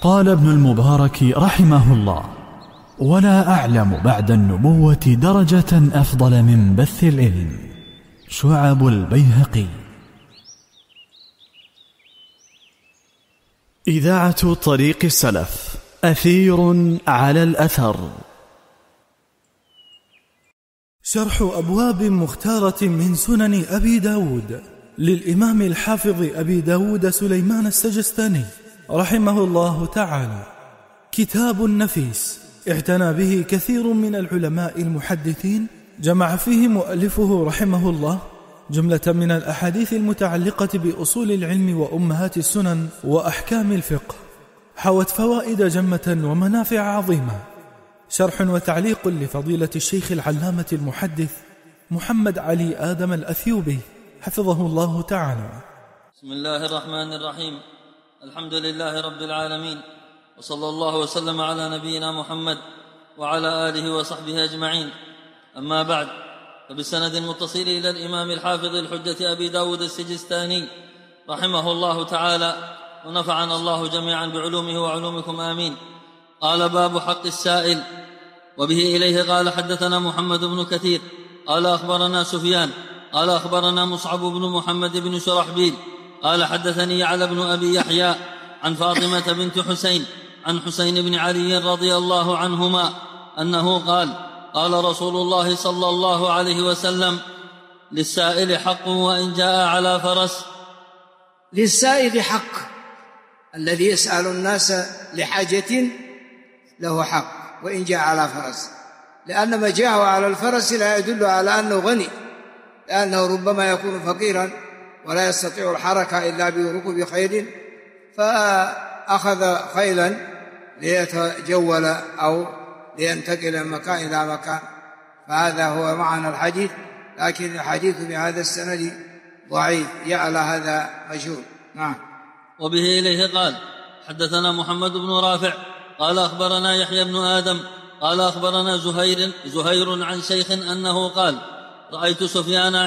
قال ابن المبارك رحمه الله: ولا أعلم بعد النبوة درجة أفضل من بث العلم. شعب البيهقي. إذاعة طريق السلف، أثير على الأثر. شرح أبواب مختارة من سنن أبي داود للإمام الحافظ أبي داود سليمان السجستاني رحمه الله تعالى. كتاب نفيس اعتنى به كثير من العلماء المحدثين، جمع فيه مؤلفه رحمه الله جملة من الأحاديث المتعلقة بأصول العلم وأمهات السنن وأحكام الفقه، حوت فوائد جمة ومنافع عظيمة. شرح وتعليق لفضيلة الشيخ العلامة المحدث محمد علي آدم الأثيوبي حفظه الله تعالى. بسم الله الرحمن الرحيم. الحمد لله رب العالمين، وصلى الله وسلم على نبينا محمد وعلى آله وصحبه أجمعين. أما بعد، فبالسند المتصل إلى الإمام الحافظ الحجة أبي داود السجستاني رحمه الله تعالى، ونفعنا الله جميعا بعلومه وعلومكم آمين. قال: باب حق السائل. وبه إليه قال: حدثنا محمد بن كثير قال أخبرنا سفيان قال أخبرنا مصعب بن محمد بن شرحبيل قال حدثني علي بن أبي يحيى عن فاطمة بنت حسين عن حسين بن علي رضي الله عنهما أنه قال: قال رسول الله صلى الله عليه وسلم: للسائل حق وإن جاء على فرس. للسائل حق، الذي يسأل الناس لحاجة له حق وإن جاء على فرس، لأن ما جاءه على الفرس لا يدل على أنه غني، لأنه ربما يكون فقيرا ولا يستطيع الحركة إلا بركوب خيل، فأخذ خيلا ليتجول أو لينتقل من مكان إلى مكان، فهذا هو معنى الحديث. لكن الحديث بهذا السند ضعيف، يعلى هذا مجهول. نعم. وبه إليه قال: حدثنا محمد بن رافع قال أخبرنا يحيى بن آدم قال أخبرنا زهير عن شيخ أنه قال: رأيت سفيان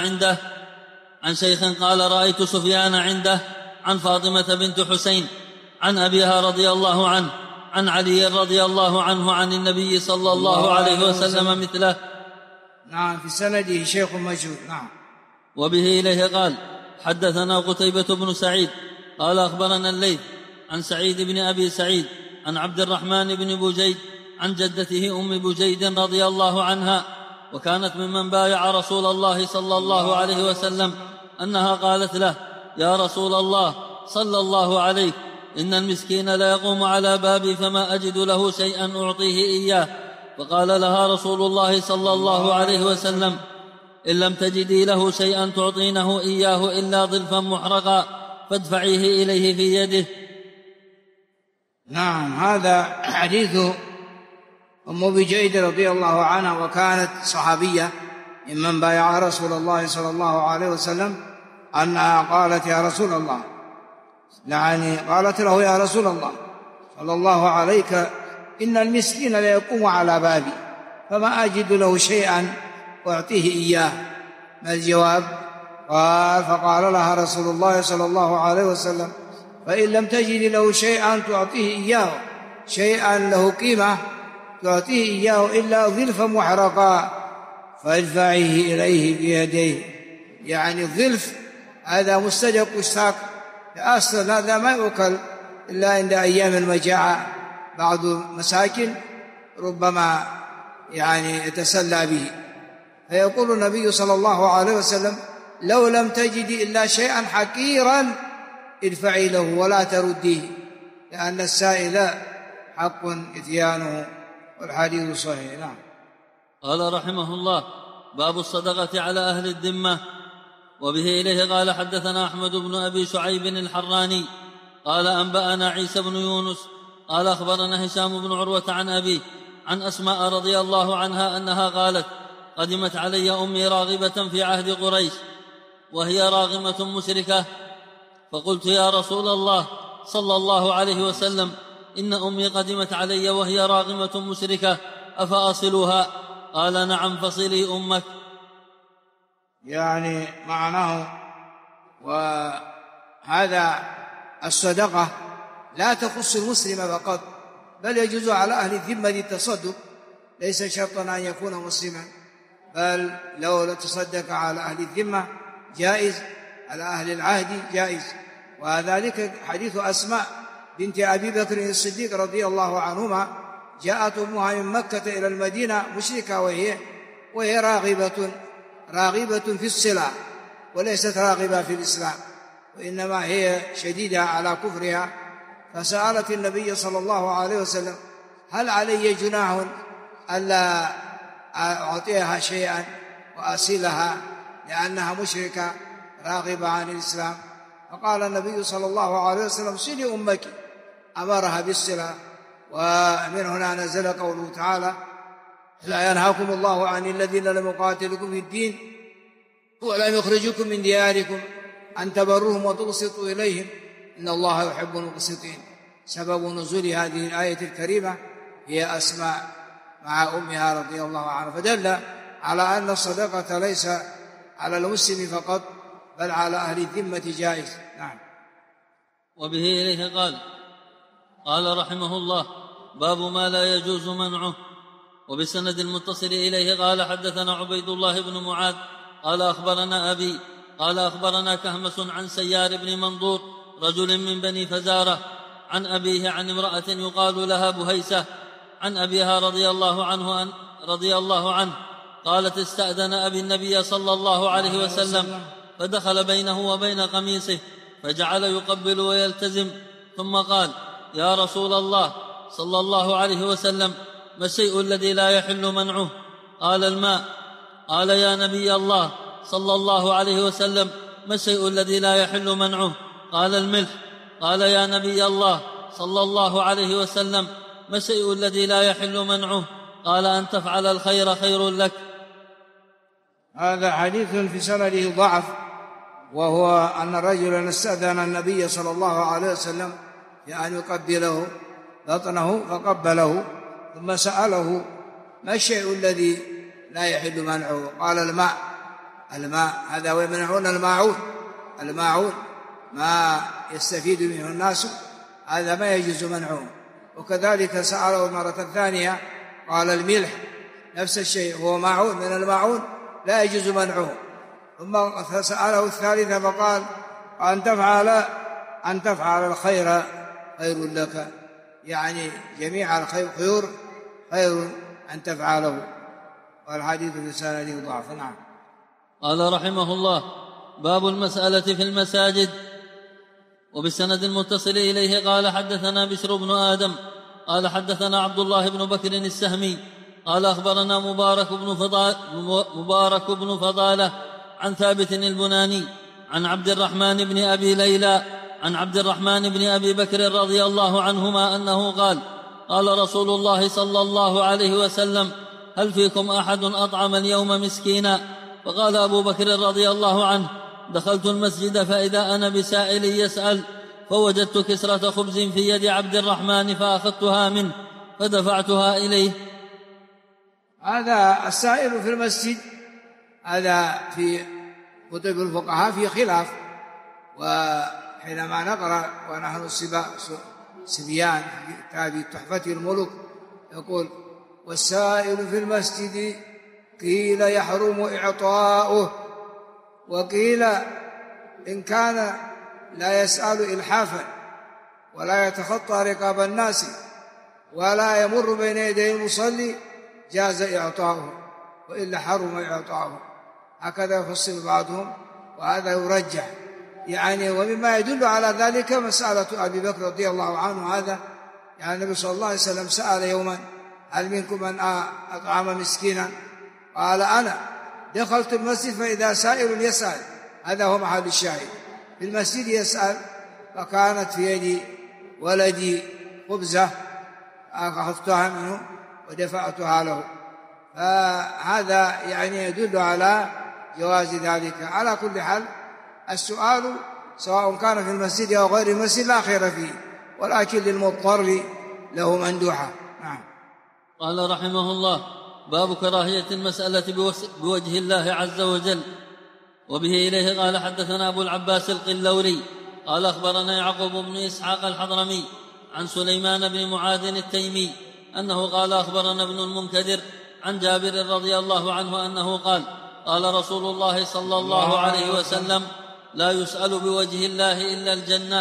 عنده عن فاطمة بنت حسين عن أبيها رضي الله عنه عن علي رضي الله عنه عن النبي صلى الله عليه وسلم مثله. نعم، في سنده شيخ مجهول. نعم. وبه إليه قال: حدثنا قتيبة بن سعيد قال أخبرنا الليث عن سعيد بن أبي سعيد عن عبد الرحمن بن بجيد عن جدته أم بجيد رضي الله عنها، وكانت ممن بايع رسول الله صلى الله عليه وسلم، أنها قالت له: يا رسول الله صلى الله عليك، إن المسكين لا يقوم على بابي فما أجد له شيئا أعطيه إياه. فقال لها رسول الله صلى الله عليه وسلم: إن لم تجدي له شيئا تعطينه إياه إلا ظلفا محرقا فادفعيه إليه في يده. نعم، هذا حديث أم بجيد رضي الله عنها، وكانت صحابية ممن بايع رسول الله صلى الله عليه وسلم، أنها قالت: يا رسول الله، يعني قالت له: يا رسول الله صلى الله عليك، إن المسكين لا يقوم على بابي فما أجد له شيئا أعطيه إياه. ما الجواب؟ فقال لها رسول الله صلى الله عليه وسلم: فإن لم تجد له شيئا تعطيه إياه، شيئا له قيمة تعطيه إياه إلا ظلفا محرقا فادفعيه إليه بيديه. يعني الظلف هذا مستجق الساق، أصلا هذا ما يؤكل إلا عند أيام المجاعة، بعض مساكن ربما يعني يتسلى به. فيقول النبي صلى الله عليه وسلم: لو لم تجد إلا شيئا حقيرا ادفعي له ولا ترديه، لأن السائل حق إتيانه. والحديث صحيح. نعم. قال رحمه الله: باب الصدقة على أهل الذمة. وبه إليه قال: حدثنا أحمد بن أبي شعيب الحراني قال أنبأنا عيسى بن يونس قال أخبرنا هشام بن عروة عن أبيه عن أسماء رضي الله عنها أنها قالت: قدمت علي أمي راغبة في عهد قريش، وهي راغمة مشركة، فقلت: يا رسول الله صلى الله عليه وسلم، إن أمي قدمت علي وهي راغمة مشركة، أفأصلها؟ قال: نعم، فصلي أمك. يعني معناه، وهذا الصدقة لا تخص المسلم فقط، بل يجوز على أهل الذمة التصدق، ليس شرطا أن يكون مسلما، بل لو تصدق على أهل الذمة جائز، على أهل العهد جائز. وذلك حديث أسماء بنت أبي بكر الصديق رضي الله عنهما، جاءت أمها من مكة إلى المدينة مشركة وهي راغبة في الصلاة، وليست راغبة في الإسلام، وإنما هي شديدة على كفرها، فسألت النبي صلى الله عليه وسلم: هل علي جناح ألا أعطيها شيئا وأصلها لأنها مشركة راغبة عن الإسلام؟ فقال النبي صلى الله عليه وسلم: صلي أمك، أمرها بالصلة. ومن هنا نزل قوله تعالى: لا ينهاكم الله عن الذين لم يقاتلوكم في الدين ولم يخرجوكم من دياركم أن تبروهم وتقسطوا إليهم إن الله يحب المقسطين. سبب نزول هذه الآية الكريمة هي أسماء مع أمها رضي الله عنها، فدل على أن الصدقة ليس على المسلم فقط، بل على أهل الذمة جائز. نعم. وبه إليه قال رحمه الله: باب ما لا يجوز منعه. وبسند المتصل إليه قال: حدثنا عبيد الله بن معاذ قال أخبرنا أبي قال أخبرنا كهمس عن سيار بن منظور رجل من بني فزارة عن أبيه عن امرأة يقال لها بهيسة عن أبيها رضي الله عنه قالت: استأذن أبي النبي صلى الله عليه وسلم فدخل بينه وبين قميصه فجعل يقبل ويلتزم، ثم قال: يا رسول الله صلى الله عليه وسلم، ما الشيء الذي لا يحل منعه؟ قال: الماء. قال: يا نبي الله صلى الله عليه وسلم، ما الشيء الذي لا يحل منعه؟ قال: الملح. قال: يا نبي الله صلى الله عليه وسلم، ما الشيء الذي لا يحل منعه؟ قال: أن تفعل الخير خير لك. هذا حديث في سنده ضعف، وهو أن رجلا استأذن النبي صلى الله عليه وسلم بأن يقبله بطنه فقبله، ثم سأله: ما الشيء الذي لا يحل منعه؟ قال: الماء. هذا ويمنعون الماعون ما يستفيد منه الناس، هذا ما يجوز منعه. وكذلك سأله المرة الثانية قال: الملح، نفس الشيء، هو ماعون من الماعون لا يجوز منعه. ثم سأله الثالثة فقال: أن تفعل الخير خير لك، يعني جميع الخير خير أن تفعله. والحديث في سنده ضعف. نعم. قال رحمه الله: باب المسألة في المساجد. وبالسند المتصل إليه قال: حدثنا بشر بن آدم قال: حدثنا عبد الله بن بكر السهمي قال: أخبرنا مبارك بن فضالة عن ثابت البناني عن عبد الرحمن بن أبي ليلى عن عبد الرحمن بن أبي بكر رضي الله عنهما أنه قال: قال رسول الله صلى الله عليه وسلم: هل فيكم أحد أطعم اليوم مسكينا؟ فقال أبو بكر رضي الله عنه: دخلت المسجد فإذا أنا بسائل يسأل، فوجدت كسرة خبز في يد عبد الرحمن فأخذتها منه فدفعتها إليه. هذا السائل في المسجد، هذا في كتب الفقهاء في خلاف، وحينما نقرأ ونحن سبيان في كتاب تحفة الملك يقول: والسائل في المسجد قيل يحرم إعطاؤه، وقيل إن كان لا يسأل إلحافا ولا يتخطى رقاب الناس ولا يمر بين يدي المصلي جاز إعطاؤه، وإلا حرم إعطاؤه. هكذا يفصل بعضهم، وهذا يرجح يعني. ومما يدل على ذلك مسألة أبي بكر رضي الله عنه، هذا يعني النبي صلى الله عليه وسلم سأل يوما: هل منكم من أطعم مسكينا؟ قال: أنا. دخلت المسجد فإذا سائل يسأل، هذا هو محل الشاهد، في المسجد يسأل، فكانت في يدي ولدي خبزة أخذتها منه ودفعتها له، فهذا يعني يدل على جواز ذلك. على كل حال السؤال سواء كان في المسجد أو غير المسجد لا خير فيه، ولكن للمضطر له مندوحة. نعم. قال رحمه الله: باب كراهية المسألة بوجه الله عز وجل. وبه إليه قال: حدثنا أبو العباس القلوري قال: أخبرنا يعقوب بن إسحاق الحضرمي عن سليمان بن معاذ التيمي أنه قال أخبرنا ابن المنكدر عن جابر رضي الله عنه أنه قال قال رسول الله صلى الله عليه وسلم لا يسأل بوجه الله إلا الجنة.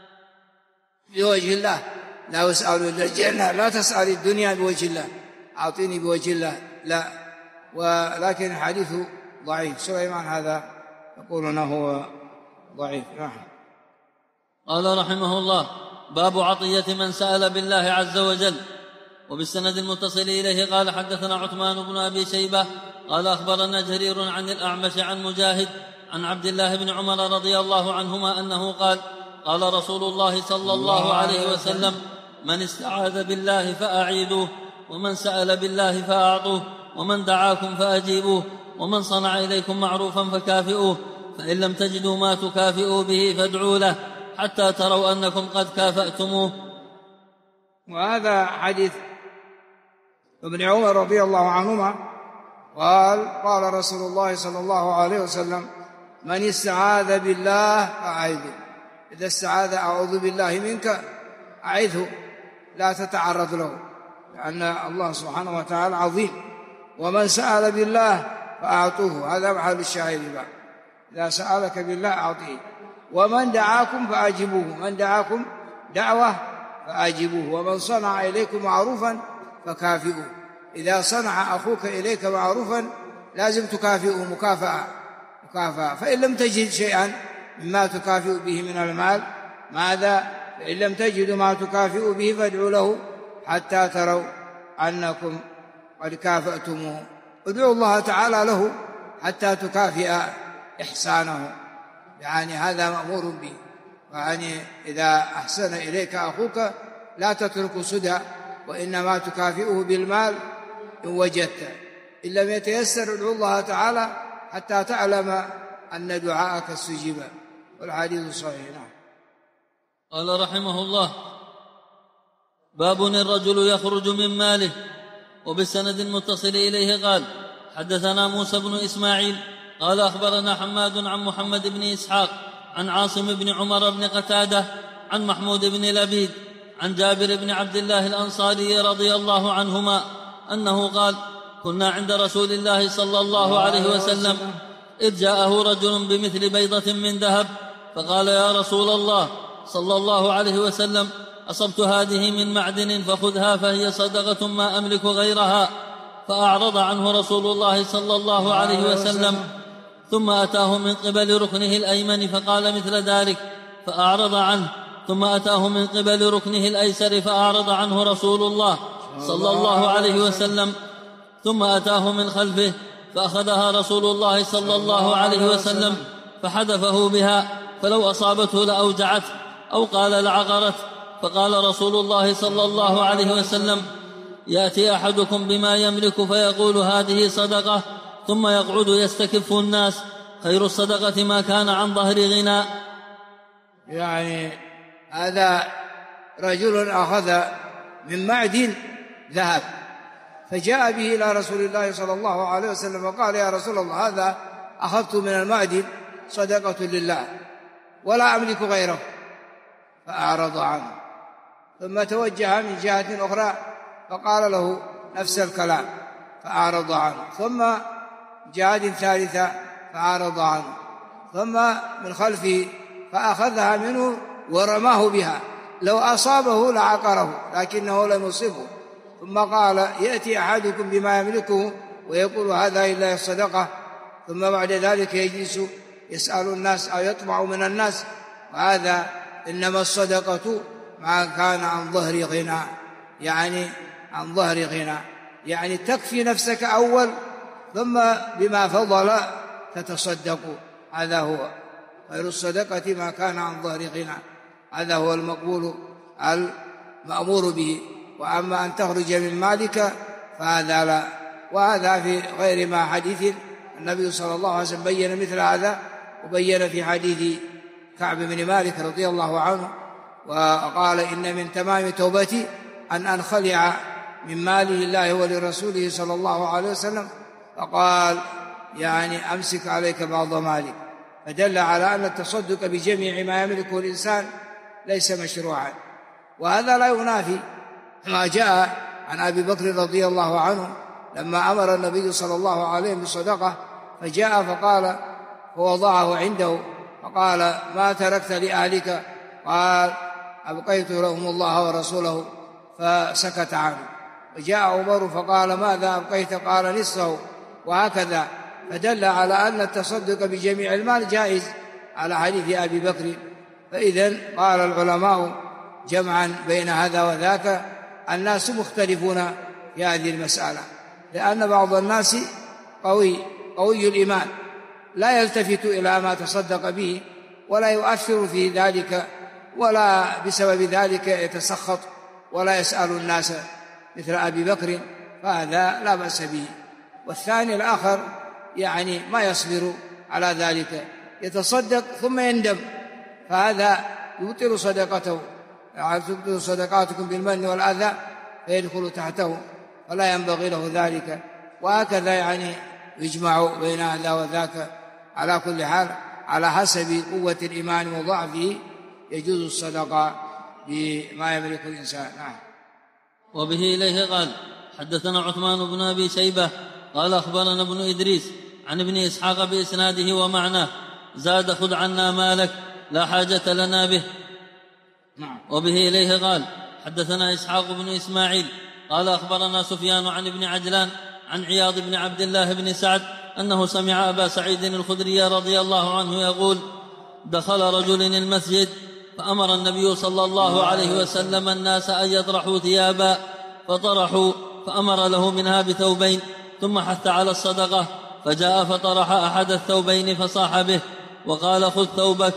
بوجه الله لا يسأل إلا الجنة، لا تسأل الدنيا بوجه الله، أعطيني بوجه الله، لا. ولكن حديثه ضعيف. سليمان هذا يقول أنه ضعيف. قال رحمه الله باب عطية من سأل بالله عز وجل. وبالسند المتصل إليه قال حدثنا عثمان بن أبي شيبة قال أخبرنا جرير عن الأعمش عن مجاهد عن عبد الله بن عمر رضي الله عنهما أنه قال قال رسول الله صلى الله عليه وسلم من استعاذ بالله فأعيذوه، ومن سأل بالله فأعطوه، ومن دعاكم فأجيبوه، ومن صنع إليكم معروفا فكافئوه، فإن لم تجدوا ما تكافئوا به فادعوا له حتى تروا أنكم قد كافأتموه. وهذا حديث ابن عمر رضي الله عنهما قال رسول الله صلى الله عليه وسلم من استعاذ بالله فأعيذه. إذا استعاذ أعوذ بالله منك أعيذه، لا تتعرض له، لأن الله سبحانه وتعالى عظيم. ومن سأل بالله فأعطوه، هذا محل الشاهد بقى. إذا سألك بالله أعطيه. ومن دعاكم فأجيبوه، من دعاكم دعوة فأجيبوه. ومن صنع إليكم معروفا فكافئوه. إذا صنع أخوك إليك معروفا لازم تكافئه مكافأة. فإن لم تجد شيئا مما تكافئ به من المال ماذا؟ فإن لم تجدوا ما تكافئ به فادعوا له حتى تروا أنكم قد كافأتموه. ادعوا الله تعالى له حتى تكافئ إحسانه، يعني هذا مأمور به. يعني إذا أحسن إليك أخوك لا تترك سدى، وإنما تكافئه بالمال إن وجدت. إن لم يتيسر ادعوا الله تعالى حتى تعلم أن دعاءك استجيب. والحديث صحيح. قال رحمه الله باب الرجل يخرج من ماله. وبالسند المتصل إليه قال حدثنا موسى بن إسماعيل قال أخبرنا حماد عن محمد بن إسحاق عن عاصم بن عمر بن قتادة عن محمود بن لبيد عن جابر بن عبد الله الأنصاري رضي الله عنهما أنه قال كنا عند رسول الله صلى الله عليه وسلم إذ جاءه رجل بمثل بيضة من ذهب فقال يا رسول الله صلى الله عليه وسلم أصبت هذه من معدن فخذها فهي صدقة ما أملك غيرها. فأعرض عنه رسول الله صلى الله عليه وسلم ثم أتاه من قبل ركنه الأيمن فقال مثل ذلك فأعرض عنه ثم أتاه من قبل ركنه الأيسر فأعرض عنه رسول الله صلى الله عليه وسلم ثم أتاه من خلفه فأخذها رسول الله صلى الله عليه وسلم فحدفه بها فلو أصابته لأوجعته أو قال لعقرته. فقال رسول الله صلى الله عليه وسلم يأتي أحدكم بما يملك فيقول هذه صدقة ثم يقعد يستكف الناس خير الصدقة ما كان عن ظهر غنى. يعني هذا رجل أخذ من معدن ذهب فجاء به إلى رسول الله صلى الله عليه وسلم وقال يا رسول الله هذا أخذت من المعدن صدقة لله ولا أملك غيره. فأعرض عنه ثم توجه من جهة أخرى فقال له نفس الكلام فأعرض عنه ثم جهة ثالثة فأعرض عنه ثم من خلفه فأخذها منه ورماه بها لو أصابه لعقره لكنه لم يصبه. ثم قال يأتي أحدكم بما يملكه ويقول هذا إلا الصدقة ثم بعد ذلك يجلس يسأل الناس أو يطمع من الناس. وهذا إنما الصدقة ما كان عن ظهر غنى، يعني عن ظهر غنى، يعني تكفي نفسك أول ثم بما فضل تتصدق. هذا هو خير الصدقة ما كان عن ظهر غنى، هذا هو المقبول المأمور به. وأما أن تخرج من مالك فهذا لا. وهذا في غير ما حديث النبي صلى الله عليه وسلم بين مثل هذا، وبين في حديث كعب بن مالك رضي الله عنه وقال إن من تمام توبتي أن أنخلع من ماله الله ولرسوله صلى الله عليه وسلم. فقال يعني أمسك عليك بعض مالك، فدل على أن التصدق بجميع ما يملكه الإنسان ليس مشروعا. وهذا لا ينافي ما جاء عن أبي بكر رضي الله عنه لما أمر النبي صلى الله عليه وسلم بالصدقة، فجاء فقال فوضعه عنده فقال: ما تركت لأهلك؟ قال: أبقيت لهم الله ورسوله، فسكت عنه. وجاء عمر فقال: ماذا أبقيت؟ قال: نصفه، وهكذا. فدل على أن التصدق بجميع المال جائز على حديث أبي بكر. فإذن قال العلماء جمعا بين هذا وذاك: الناس مختلفون في هذه المسألة، لأن بعض الناس قوي الإيمان لا يلتفت إلى ما تصدق به ولا يؤثر في ذلك، ولا بسبب ذلك يتسخط ولا يسأل الناس مثل أبي بكر، فهذا لا بأس به. والثاني الآخر يعني ما يصبر على ذلك، يتصدق ثم يندم، فهذا يبطل صدقته، تبطل صدقاتكم بالمن والأذى فيدخل تحته، فلا ينبغي له ذلك. وهكذا يعني يجمع بين هذا وذاك. على كل حال على حسب قوة الإيمان وضعفه يجوز الصدقة بما يملك الإنسان. نعم. وبه إليه قال: حدثنا عثمان بن أبي شيبة قال أخبرنا ابن إدريس عن ابن إسحاق بإسناده ومعناه: زاد: خذ عنا مالك لا حاجة لنا به. نعم. وبه إليه قال: حدثنا إسحاق بن إسماعيل قال أخبرنا سفيان عن ابن عجلان عن عياض بن عبد الله بن سعد أنه سمع أبا سعيد الخدري رضي الله عنه يقول: دخل رجل المسجد فأمر النبي صلى الله عليه وسلم الناس أن يطرحوا ثيابا، فطرحوا، فأمر له منها بثوبين، ثم حث على الصدقة، فجاء فطرح أحد الثوبين فصاح به وقال: خذ ثوبك.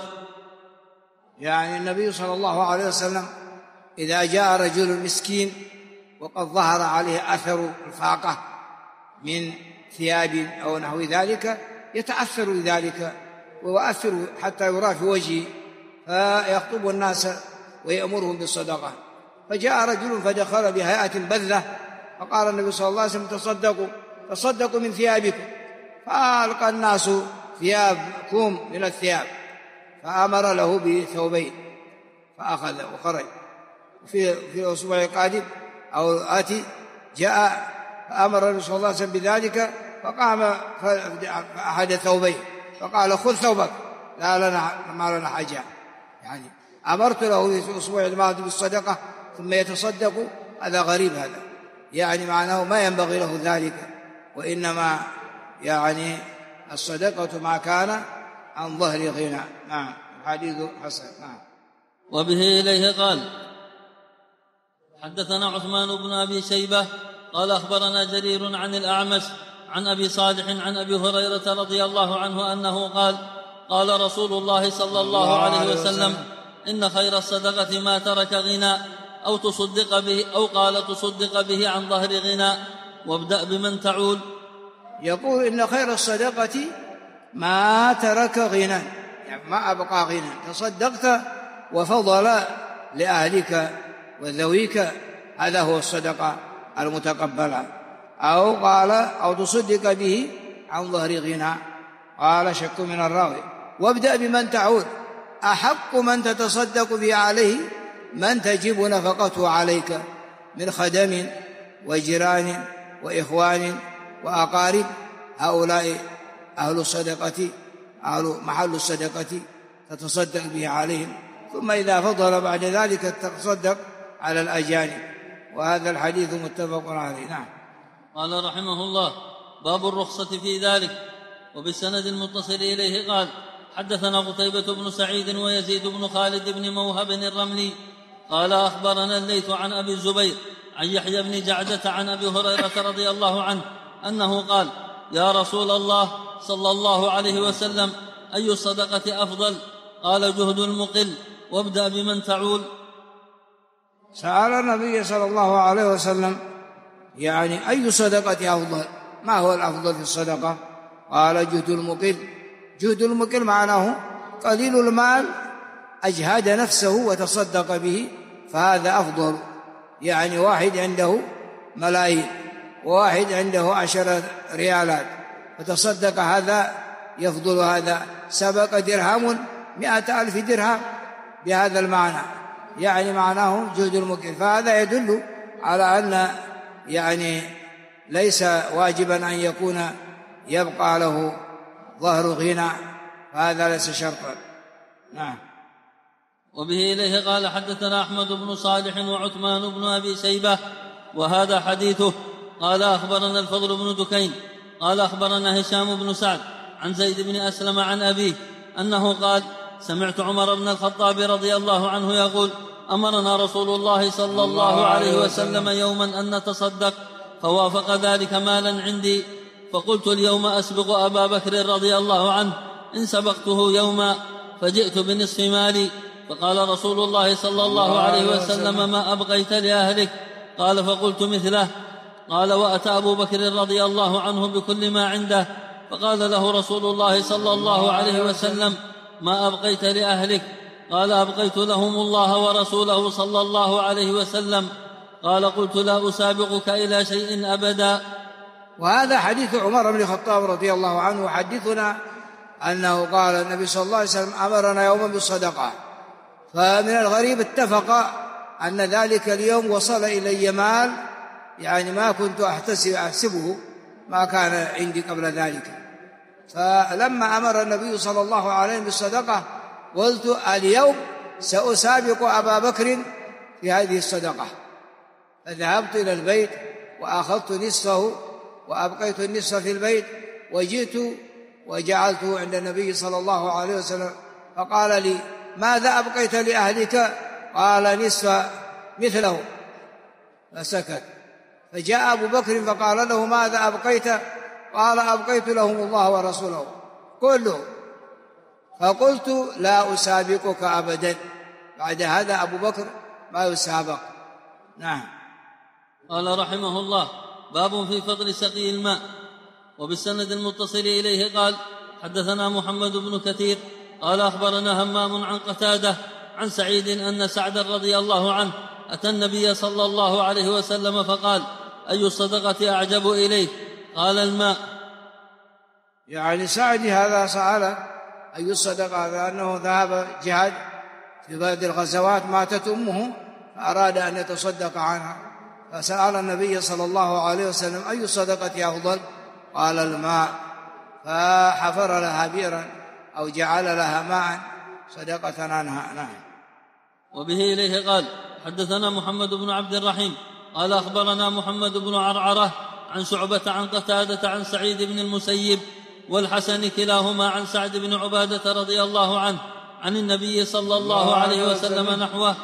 يعني النبي صلى الله عليه وسلم إذا جاء رجل مسكين وقد ظهر عليه أثر الفاقة من ثياب أو نحو ذلك يتأثر بذلك ويؤثر حتى يرى في وجهه، فيخطب الناس ويأمرهم بالصدقة. فجاء رجل فدخل بهيئة بذة، فقال النبي صلى الله عليه وسلم: تصدقوا من ثيابكم. فألقى الناس ثيابكم من الثياب، فأمر له بثوبين فأخذ وخرج. في الأسبوع القادم أو الآتي جاء فأمر النبي صلى الله عليه وسلم بذلك، فقام فأحد ثوبين فقال: خذ ثوبك، ما لنا حاجة. يعني أمرت له في الأسبوع الماضي بالصدقة ثم يتصدق، هذا غريب، هذا يعني معناه ما ينبغي له ذلك، وإنما يعني الصدقة ما كان عن ظهر غنى. نعم. حديث حسن. نعم. وبه إليه قال: حدثنا عثمان بن أبي شيبة قال أخبرنا جرير عن الأعمش عن أبي صالح عن أبي هريرة رضي الله عنه أنه قال: قال رسول الله صلى الله عليه وسلم: إن خير الصدقة ما ترك غنى أو تصدق به، أو قال: تصدق به عن ظهر غنى، وابدأ بمن تعول. يقول: إن خير الصدقة ما ترك غنى، يعني ما أبقى غنى، تصدقت وفضل لأهلك وذويك، هذا هو الصدقة المتقبلة. أو قال: أو تصدق به عن ظهر غنى، قال: شك من الراوي. وابدأ بمن تعود، أحق من تتصدق به عليه من تجب نفقته عليك من خدم وجيران وإخوان وأقارب، هؤلاء أهل الصدقة، أهل محل الصدقة، تتصدق به عليهم، ثم إذا فضل بعد ذلك تتصدق على الأجانب. وهذا الحديث متفق عليه. نعم. قال رحمه الله: باب الرخصة في ذلك. وبالسند المتصل إليه قال: حدثنا قتيبة بن سعيد ويزيد بن خالد بن موهب الرملي قال أخبرنا الليث عن أبي الزبير عن يحيى بن جعدة عن أبي هريرة رضي الله عنه أنه قال: يا رسول الله صلى الله عليه وسلم، أي الصدقة أفضل؟ قال: جهد المقل، وابدأ بمن تعول. سأل النبي صلى الله عليه وسلم يعني أي صدقة أفضل، ما هو الأفضل في الصدقة؟ قال: جهد المقل. جهد المقل معناه قليل المال أجهد نفسه وتصدق به، فهذا أفضل. يعني واحد عنده ملايين وواحد عنده 10 ريالات فتصدق، هذا يفضل هذا. سبق درهم 100,000 درهم بهذا المعنى، يعني معناه جهد المكر. فهذا يدل على أن يعني ليس واجبا أن يكون يبقى له ظهر غنى، فهذا ليس شرطا. نعم. وبه إليه قال حدثنا أحمد بن صالح وعثمان بن أبي شيبة وهذا حديثه. قال أخبرنا الفضل بن دكين قال أخبرنا هشام بن سعد عن زيد بن أسلم عن أبيه أنه قال سمعت عمر بن الخطاب رضي الله عنه يقول أمرنا رسول الله صلى الله عليه وسلم يوما أن نتصدق فوافق ذلك مالا عندي، فقلت اليوم أسبق أبا بكر رضي الله عنه إن سبقته يوما فجئت بنصف مالي، فقال رسول الله صلى الله عليه وسلم ما أبقيت لأهلك؟ قال فقلت مثله. قال وأتى أبو بكر رضي الله عنه بكل ما عنده، فقال له رسول الله صلى الله عليه وسلم ما أبقيت لأهلك؟ قال أبقيت لهم الله ورسوله صلى الله عليه وسلم. قال قلت لا أسابقك إلى شيء أبدا. وهذا حديث عمر بن الخطاب رضي الله عنه، حديثنا أنه قال النبي صلى الله عليه وسلم أمرنا يوما بالصدقة، فمن الغريب اتفق أن ذلك اليوم وصل إلي مال يعني ما كنت أحسبه، ما كان عندي قبل ذلك. فلما أمر النبي صلى الله عليه وسلم بالصدقة قلت اليوم سأسابق أبا بكر في هذه الصدقة، فذهبت إلى البيت وأخذت نصفه وأبقيت النصف في البيت، وجئت وجعلته عند النبي صلى الله عليه وسلم، فقال لي ماذا أبقيت لأهلك؟ قال نصف مثله، فسكت. فجاء أبو بكر فقال له ماذا أبقيت؟ قال أبقيت لهم الله ورسوله كله. فقلت لا أسابقك أبدا، بعد هذا أبو بكر ما يسابق. نعم. قال رحمه الله باب في فضل سقي الماء. وبالسند المتصل إليه قال حدثنا محمد بن كثير قال أخبرنا همام عن قتادة عن سعيد أن سعدا رضي الله عنه أتى النبي صلى الله عليه وسلم فقال أي الصدقة أعجب إليك؟ قال الماء. يعني سعد هذا سأل أي الصدقة، لأنه ذهب جهاد في بعض الغزوات ماتت أمه فأراد أن يتصدق عنها، فسأل النبي صلى الله عليه وسلم أي الصدقة أفضل؟ قال الماء، فحفر لها بئرا أو جعل لها ماء صدقة عنها. نعم. وبه إليه قال حدثنا محمد بن عبد الرحيم قال أخبرنا محمد بن عرعرة عن شعبة عن قتادة عن سعيد بن المسيب والحسن كلاهما عن سعد بن عبادة رضي الله عنه عن النبي صلى الله عليه وسلم نحوه.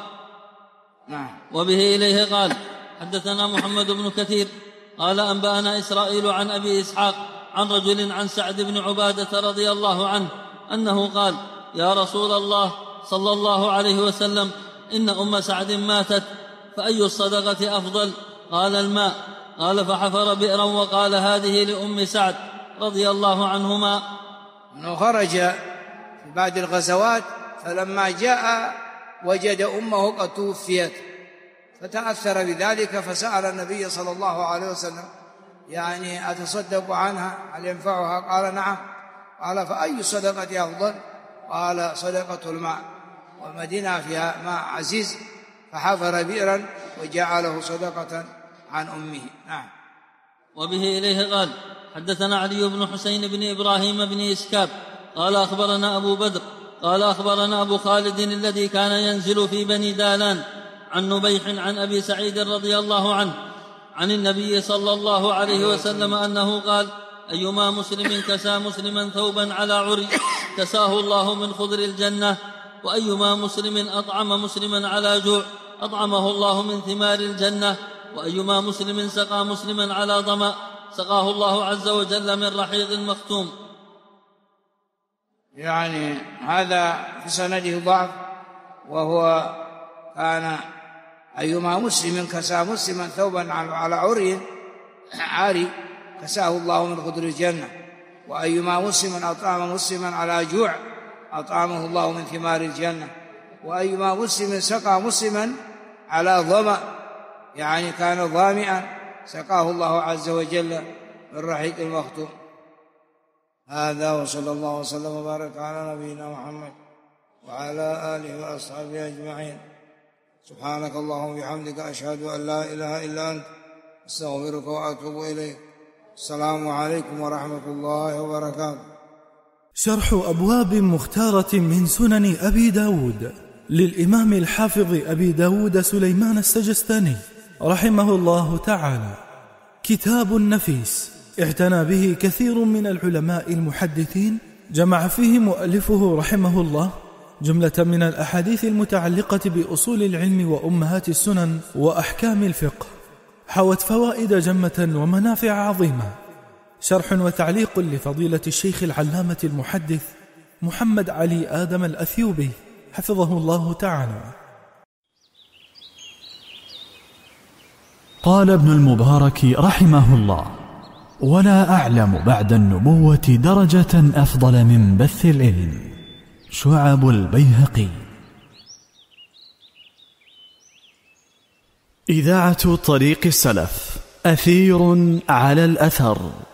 وبه إليه قال حدثنا محمد بن كثير قال أنبأنا إسرائيل عن أبي إسحاق عن رجل عن سعد بن عبادة رضي الله عنه أنه قال يا رسول الله صلى الله عليه وسلم إن أم سعد ماتت فأي الصدقة أفضل؟ قال الماء. قال فحفر بئرا وقال هذه لأم سعد رضي الله عنهما. أنه خرج في بعض الغزوات فلما جاء وجد أمه قد توفيت فتأثر بذلك، فسأل النبي صلى الله عليه وسلم يعني أتصدق عنها هل ينفعها؟ قال نعم. قال فأي الصدقة أفضل؟ قال صدقة الماء، والمدينة فيها ماء عزيز، فحفر بئرا وجعله صدقة عن أمه. نعم. وبه إليه قال حدثنا علي بن حسين بن إبراهيم بن إسكاب قال أخبرنا أبو بدر قال أخبرنا أبو خالد الذي كان ينزل في بني دالان عن نبيح عن أبي سعيد رضي الله عنه عن النبي صلى الله عليه وسلم أنه قال أيما مسلم كسى مسلما ثوبا على عري كساه الله من خضر الجنة، وأيما مسلم أطعم مسلما على جوع أطعمه الله من ثمار الجنة، وأيما مسلم سقى مسلما على ظمأ سقاه الله عز وجل من رحيق مختوم. يعني هذا في سنده ضعف، وهو كان أيما مسلم كسى مسلما ثوبا على عاري كساه الله من خضر الجنة، وأيما مسلم أطعم مسلما على جوع أطعمه الله من ثمار الجنة، وأيما مسلم سقى مسلما على ظمأ يعني كان ظامئا سقاه الله عز وجل من رحيق المختوم. هذا وصلى الله وسلم وبارك على نبينا محمد وعلى آله وأصحابه أجمعين. سبحانك اللهم وبحمدك أشهد أن لا إله إلا أنت أستغفرك وأتوب إليك. السلام عليكم ورحمة الله وبركاته. شرح أبواب مختارة من سنن أبي داود للإمام الحافظ أبي داود سليمان السجستاني رحمه الله تعالى. كتاب نفيس اعتنى به كثير من العلماء المحدثين، جمع فيه مؤلفه رحمه الله جملة من الأحاديث المتعلقة بأصول العلم وأمهات السنن وأحكام الفقه، حوت فوائد جمة ومنافع عظيمة. شرح وتعليق لفضيلة الشيخ العلامة المحدث محمد علي آدم الأثيوبي حفظه الله تعالى. قال ابن المبارك رحمه الله: ولا أعلم بعد النبوة درجة أفضل من بث العلم. شعب البيهقي. إذاعة طريق السلف، أثير على الأثر.